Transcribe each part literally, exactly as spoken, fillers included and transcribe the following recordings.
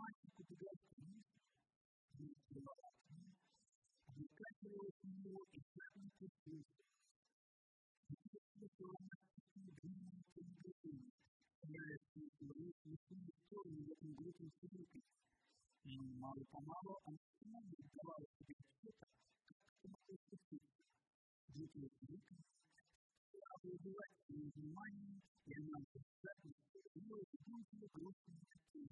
мальчику подойти, не целовать, выкатывая в него и сами кусить. Если она такие длинные движения, старается говорить не в ту сторону в этом глупом свете, но мало-помалу она сама не давала себе ответа, как это могло случиться. Глупая света овладевать своим вниманием, и она обязательно ее глупые грустные такие.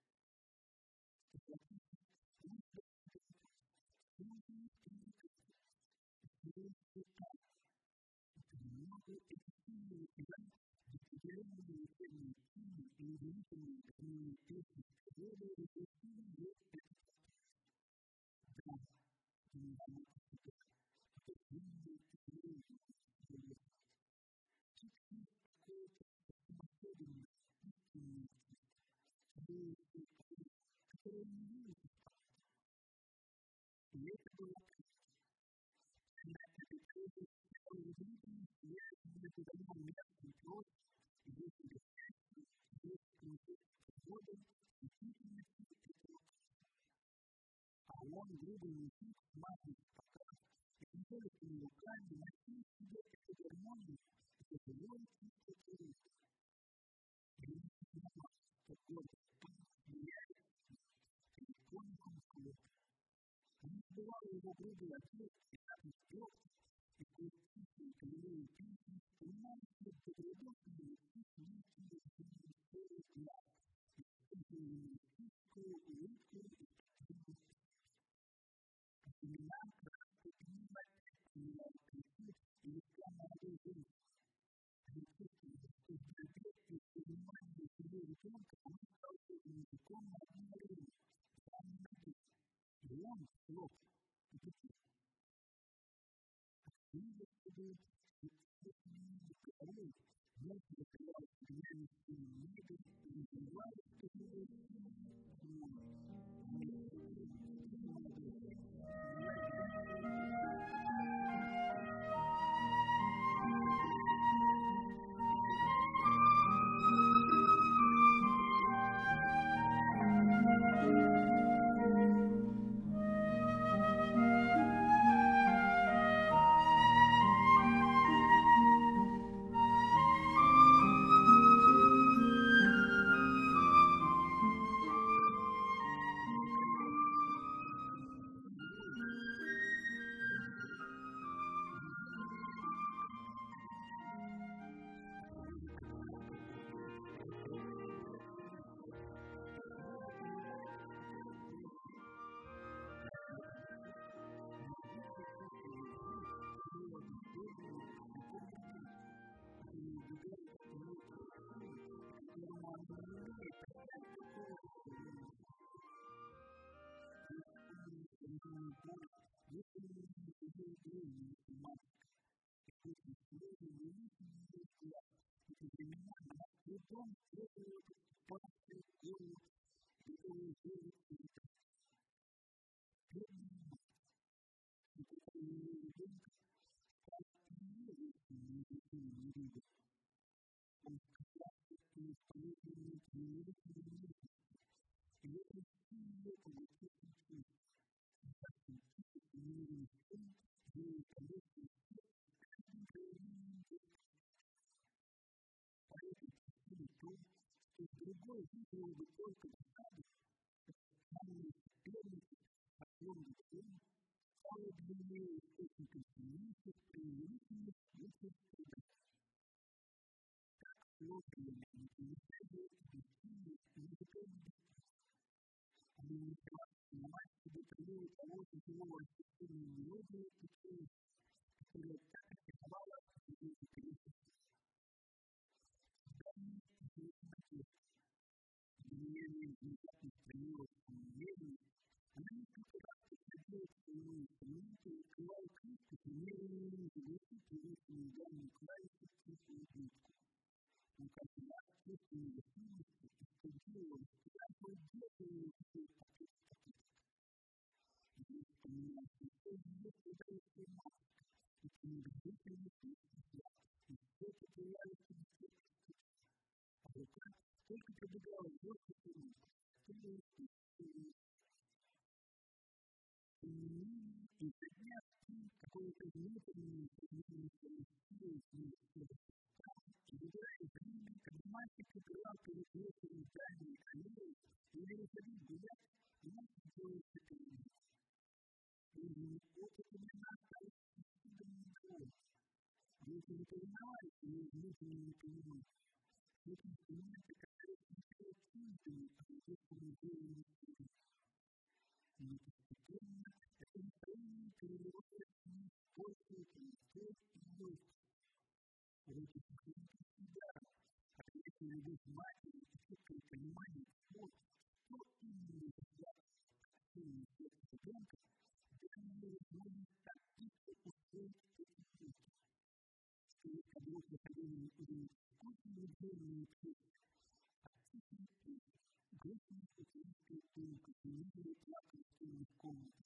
Много эффективнее играть в определенные учебные силы и удивительные такие песни, которые эффективны есть это. Да, не она это длинные такие люди. Чуть-чуть какое-то особенное, истинное, которое не видите. И это было удивительно, если это давно мерзкий плод, если это счастье, если это свобода, действительности этого. А он, грубый язык, смазанный пока, и не только не руками, носил в себе эту гармонию, это живое чувство творения. И он не знал, какой он влияет на иконку света. Не забывал его грубый ответ, и так и вперед, и креститель, королевы песни, понимал, что это глубокое естественное чудо истории дня, естественную мистическую улыбку и красивую. Имена краску принимать, принимать красив, и лица молодой женщины. Естественно, что в библиотеке понимание себе ребенка, он стал своим языком на одно время, самым написанным. И он, слог, и причем. Видя себе, что естественный король, вновь закрывал дверь своим миром и называл его силой. Другой видел бы только сами, самые первые, огромные цены, стало длиннее источником сильнейших, преувеличенных, выше предок. Так сложно не помещает бессильных и незаконных. Они не хотят снимать себе примеры того живого ощущения мелодии, которая так атаковала его интересы. Данные интересны. Влияние внезапных примеров умеренных, она несколько раз подходила к своему инструменту и открывала книжку с умеренными заглушительными данными клавиши в чистую книжку. Он каждый раз чувствовал необходимость и стыдливо, что я бы делал его такой пакет пакет. Здесь поменялся все ее предающая матка, и пренебрежительный путь, и все потерялось в а в руках только пробегала вдоль стены, чтобы и подняв какое-то внутреннее изменение силы и выбирая время, когда мальчик играл перед вечером дальней аллеи, и переходил гулять, мальчик делал это. И это для нас осталось неожиданным дорогой. Если вы понимаете, и внутренне не понимаете, эти инструменты, которые не чувствуют, а если мы делаем их, но постепенно это настроение переводится в способ, любовь и любовь. Эти инструменты всегда, а если любовь матери, и четкое понимание, что, что именно для общения с ребенком, это возможность активно устроить эти чувства. Что когда мы проходили или вкусные двойные песни, активные песни, грустные песни, которые плакали в комнате,